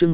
chương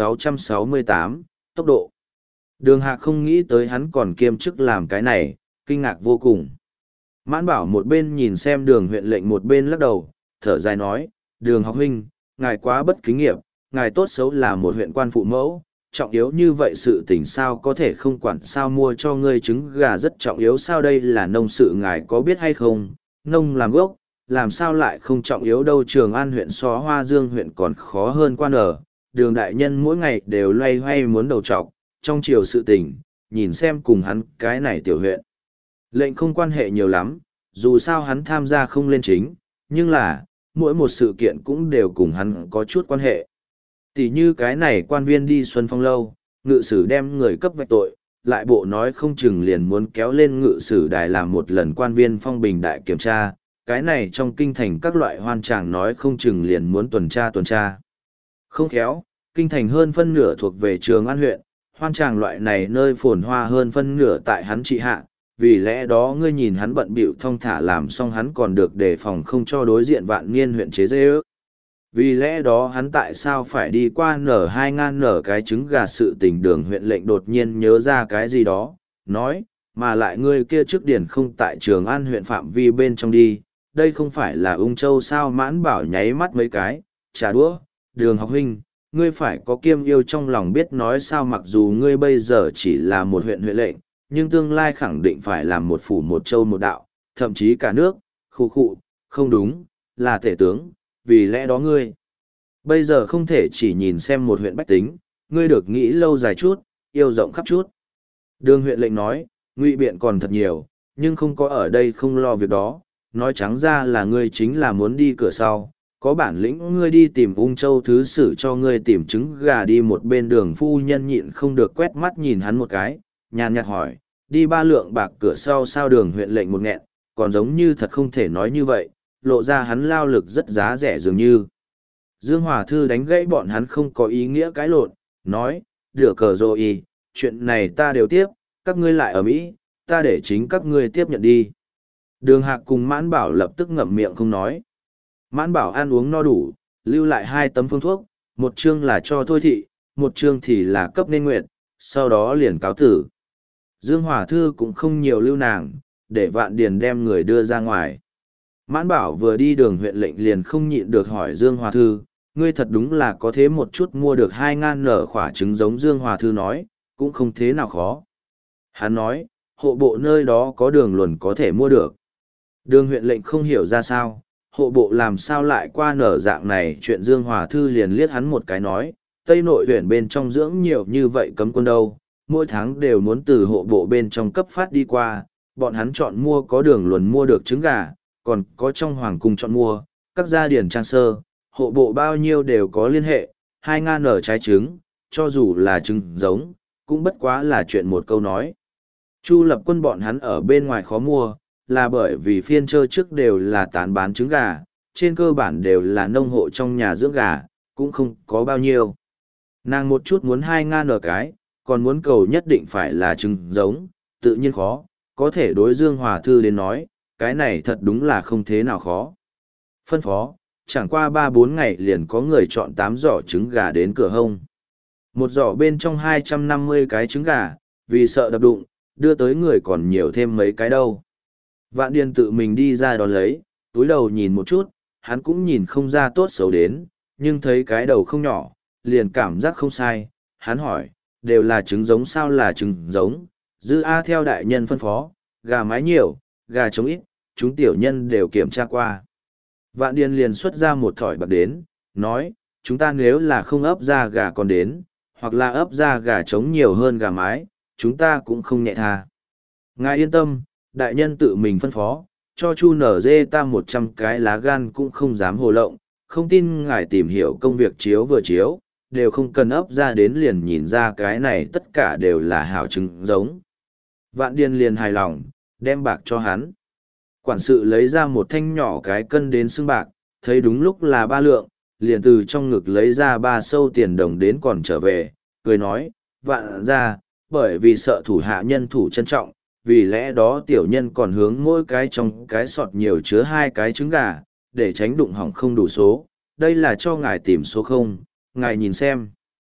1668, tốc độ. Đường Hạc không nghĩ tới hắn còn kiêm chức làm cái này, kinh ngạc vô cùng. Mãn Bảo một bên nhìn xem Đường huyện lệnh một bên lắc đầu, thở dài nói, Đường học huynh, ngài quá bất kính nghiệp, ngài tốt xấu là một huyện quan phụ mẫu, trọng yếu như vậy sự tình sao có thể không quản, sao mua cho ngươi trứng gà rất trọng yếu, sao đây là nông sự, ngài có biết hay không, nông làm gốc, làm sao lại không trọng yếu đâu. Trường An huyện so Hoa Dương huyện còn khó hơn quan ở, Đường đại nhân mỗi ngày đều loay hoay muốn đầu trọc, trong chiều sự tình, nhìn xem cùng hắn cái này tiểu huyện. Lệnh không quan hệ nhiều lắm, dù sao hắn tham gia không lên chính, nhưng là, mỗi một sự kiện cũng đều cùng hắn có chút quan hệ. Tỷ như cái này quan viên đi Xuân Phong lâu, ngự sử đem người cấp vạch tội, lại bộ nói không chừng liền muốn kéo lên ngự sử đài làm một lần quan viên phong bình đại kiểm tra, cái này trong kinh thành các loại hoan tràng nói không chừng liền muốn tuần tra. Không khéo, kinh thành hơn phân nửa thuộc về Trường An huyện, hoan tràng loại này nơi phồn hoa hơn phân nửa tại hắn trị hạ, vì lẽ đó ngươi nhìn hắn bận bịu thong thả làm xong hắn còn được đề phòng không cho đối diện Vạn Niên huyện chế dê ước. Vì lẽ đó hắn tại sao phải đi qua nở 2.000 nở cái trứng gà sự tình. Đường huyện lệnh đột nhiên nhớ ra cái gì đó, nói, mà lại ngươi kia trước điển không tại Trường An huyện phạm vi bên trong đi, đây không phải là Ung Châu sao. Mãn Bảo nháy mắt mấy cái, trả đũa, Đường học huynh, ngươi phải có kiêm yêu trong lòng biết nói sao, mặc dù ngươi bây giờ chỉ là một huyện lệnh, nhưng tương lai khẳng định phải làm một phủ một châu một đạo, thậm chí cả nước, khu, không đúng, là tể tướng, vì lẽ đó ngươi bây giờ không thể chỉ nhìn xem một huyện bách tính, ngươi được nghĩ lâu dài chút, yêu rộng khắp chút. Đường huyện lệnh nói, ngụy biện còn thật nhiều, nhưng không có ở đây không lo việc đó, nói trắng ra là ngươi chính là muốn đi cửa sau, có bản lĩnh ngươi đi tìm Ung Châu thứ sử cho ngươi tìm trứng gà đi. Một bên Đường phu nhân nhịn không được quét mắt nhìn hắn một cái, nhàn nhạt hỏi, đi 3 lượng bạc cửa sau sao. Đường huyện lệnh một nghẹn, còn giống như thật không thể nói như vậy, lộ ra hắn lao lực rất giá rẻ dường như. Dương Hòa Thư đánh gãy bọn hắn không có ý nghĩa cãi lộn, nói, rửa cờ rồi, chuyện này ta đều tiếp, các ngươi lại ở Mỹ, ta để chính các ngươi tiếp nhận đi. Đường Hạc cùng Mãn Bảo lập tức ngậm miệng không nói. Mãn Bảo ăn uống no đủ, lưu lại 2 tấm phương thuốc, một chương là cho thôi thị, một chương thì là cấp nên nguyện, sau đó liền cáo tử. Dương Hòa Thư cũng không nhiều lưu nàng, để Vạn Điền đem người đưa ra ngoài. Mãn Bảo vừa đi. Đường huyện lệnh liền không nhịn được hỏi Dương Hòa Thư, ngươi thật đúng là có thế một chút mua được 2.000 nở khỏa trứng giống. Dương Hòa Thư nói, cũng không thế nào khó. Hắn nói, hộ bộ nơi đó có đường luồn có thể mua được. Đường huyện lệnh không hiểu ra sao, hộ bộ làm sao lại qua nở dạng này chuyện. Dương Hòa Thư liền liếc hắn một cái nói, Tây Nội huyện bên trong dưỡng nhiều như vậy cấm quân đâu, mỗi tháng đều muốn từ hộ bộ bên trong cấp phát đi qua, bọn hắn chọn mua có đường luồn mua được trứng gà, còn có trong hoàng cung chọn mua, các gia điển trang sơ, hộ bộ bao nhiêu đều có liên hệ. 2.000 nở trái trứng, cho dù là trứng giống, cũng bất quá là chuyện một câu nói. Chu Lập Quân bọn hắn ở bên ngoài khó mua, là bởi vì phiên trơ trước đều là tán bán trứng gà, trên cơ bản đều là nông hộ trong nhà dưỡng gà, cũng không có bao nhiêu. Nàng một chút muốn 2.000 nở cái, còn muốn cầu nhất định phải là trứng giống, tự nhiên khó, có thể đối Dương Hòa Thư đến nói, cái này thật đúng là không thế nào khó. Phân phó, chẳng qua 3-4 ngày liền có người chọn 8 giỏ trứng gà đến cửa hông. Một giỏ bên trong 250 cái trứng gà, vì sợ đập đụng, đưa tới người còn nhiều thêm mấy cái đâu. Vạn Điền tự mình đi ra đón lấy, túi đầu nhìn một chút, hắn cũng nhìn không ra tốt xấu đến, nhưng thấy cái đầu không nhỏ, liền cảm giác không sai. Hắn hỏi, đều là trứng giống sao? Là trứng giống, dư A theo đại nhân phân phó, gà mái nhiều, gà trống ít, chúng tiểu nhân đều kiểm tra qua. Vạn Điền liền xuất ra một thỏi bạc đến, nói, chúng ta nếu là không ấp ra gà con đến, hoặc là ấp ra gà trống nhiều hơn gà mái, chúng ta cũng không nhẹ tha. Ngài yên tâm, đại nhân tự mình phân phó, cho Chu Nở Dê ta 100 cái lá gan cũng không dám hồ lộng, không tin ngài tìm hiểu công việc chiếu vừa chiếu, đều không cần ấp ra đến liền nhìn ra cái này tất cả đều là hảo trứng giống. Vạn Điền liền hài lòng, đem bạc cho hắn. Quản sự lấy ra một thanh nhỏ cái cân đến xưng bạc, thấy đúng lúc là 3 lượng, liền từ trong ngực lấy ra 3 sâu tiền đồng đến còn trở về, cười nói, Vạn ra, bởi vì sợ thủ hạ nhân thủ trân trọng, vì lẽ đó tiểu nhân còn hướng mỗi cái trong cái sọt nhiều chứa 2 cái trứng gà, để tránh đụng hỏng không đủ số, đây là cho ngài tìm số không, ngài nhìn xem.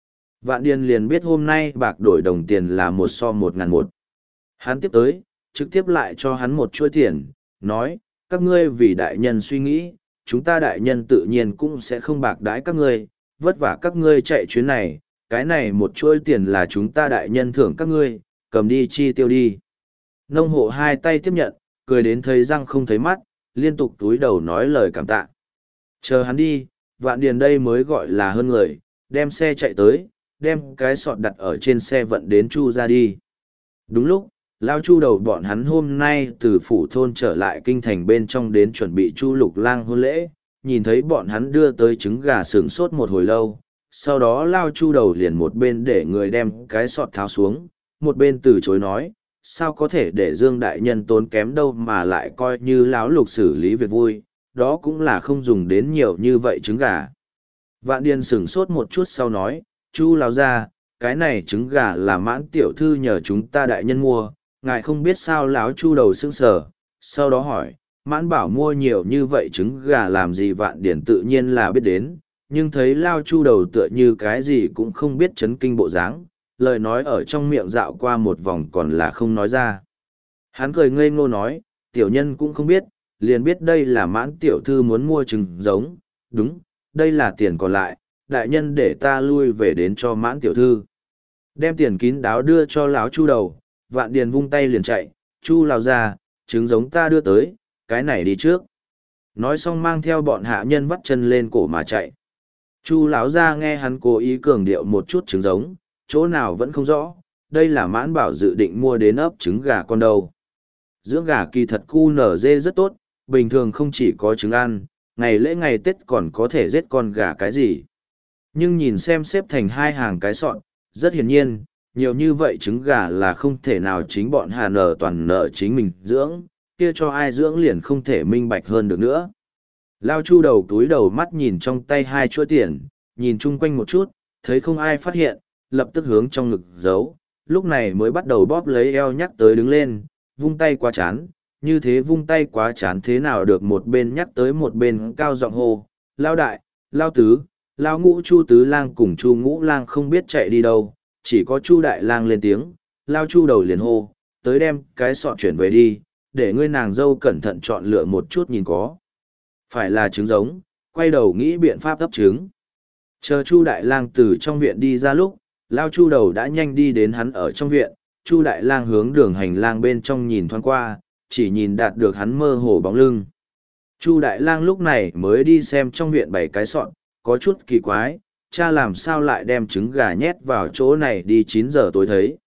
Vạn Điền liền biết hôm nay bạc đổi đồng tiền là 1 so 1.001. Hắn tiếp tới, trực tiếp lại cho hắn một chuỗi tiền, nói, các ngươi vì đại nhân suy nghĩ, chúng ta đại nhân tự nhiên cũng sẽ không bạc đãi các ngươi, vất vả các ngươi chạy chuyến này, cái này một chuỗi tiền là chúng ta đại nhân thưởng các ngươi, cầm đi chi tiêu đi. Nông hộ hai tay tiếp nhận, cười đến thấy răng không thấy mắt, liên tục túi đầu nói lời cảm tạ. Chờ hắn đi, Vạn Điền đây mới gọi là hơn người, đem xe chạy tới, đem cái sọt đặt ở trên xe vận đến Chu ra đi. Đúng lúc, Lao Chu đầu bọn hắn hôm nay từ phủ thôn trở lại kinh thành bên trong đến chuẩn bị Chu Lục Lang hôn lễ, nhìn thấy bọn hắn đưa tới trứng gà sướng sốt một hồi lâu, sau đó Lao Chu đầu liền một bên để người đem cái sọt tháo xuống, một bên từ chối nói, sao có thể để Dương Đại Nhân tốn kém đâu mà lại coi như Lão Lục xử lý việc vui, đó cũng là không dùng đến nhiều như vậy trứng gà. Vạn Điền sửng sốt một chút sau nói, Chu lão gia, cái này trứng gà là Mãn tiểu thư nhờ chúng ta đại nhân mua, ngài không biết sao lão Chu đầu sững sờ, sau đó hỏi, Mãn bảo mua nhiều như vậy trứng gà làm gì? Vạn Điền tự nhiên là biết đến, nhưng thấy Lao Chu đầu tựa như cái gì cũng không biết chấn kinh bộ dáng, lời nói ở trong miệng dạo qua một vòng còn là không nói ra. Hắn cười ngây ngô nói, tiểu nhân cũng không biết, liền biết đây là Mãn tiểu thư muốn mua trứng giống, đúng, đây là tiền còn lại, đại nhân để ta lui về đến cho Mãn tiểu thư. Đem tiền kín đáo đưa cho lão Chu đầu, Vạn Điền vung tay liền chạy, Chu lão ra, trứng giống ta đưa tới, cái này đi trước. Nói xong mang theo bọn hạ nhân vắt chân lên cổ mà chạy. Chu lão ra nghe hắn cố ý cường điệu một chút trứng giống, chỗ nào vẫn không rõ, đây là Mãn bảo dự định mua đến ấp trứng gà con đâu. Dưỡng gà kỳ thật cu nở dê rất tốt, bình thường không chỉ có trứng ăn, ngày lễ ngày Tết còn có thể giết con gà cái gì. Nhưng nhìn xem xếp thành hai hàng cái sọn, rất hiển nhiên, nhiều như vậy trứng gà là không thể nào chính bọn Hà Nở toàn nợ chính mình dưỡng, kia cho ai dưỡng liền không thể minh bạch hơn được nữa. Lao Chu đầu túi đầu mắt nhìn trong tay hai chuỗi tiền, nhìn chung quanh một chút, thấy không ai phát hiện, lập tức hướng trong ngực giấu, lúc này mới bắt đầu bóp lấy eo nhắc tới đứng lên, vung tay quá chán, như thế vung tay quá chán thế nào được, một bên nhắc tới một bên cao giọng hô, Lao đại, Lao tứ, Lao ngũ, Chu tứ lang cùng Chu ngũ lang không biết chạy đi đâu, chỉ có Chu đại lang lên tiếng, Lao Chu đầu liền hô, tới đem cái sọt chuyển về đi, để ngươi nàng dâu cẩn thận chọn lựa một chút nhìn có phải là trứng giống, quay đầu nghĩ biện pháp ấp trứng. Chờ Chu đại lang từ trong viện đi ra lúc, Lao Chu đầu đã nhanh đi đến hắn ở trong viện, Chu đại lang hướng đường hành lang bên trong nhìn thoáng qua, chỉ nhìn đạt được hắn mơ hồ bóng lưng. Chu đại lang lúc này mới đi xem trong viện bảy cái sọt, có chút kỳ quái, cha làm sao lại đem trứng gà nhét vào chỗ này đi 9 giờ tối thấy.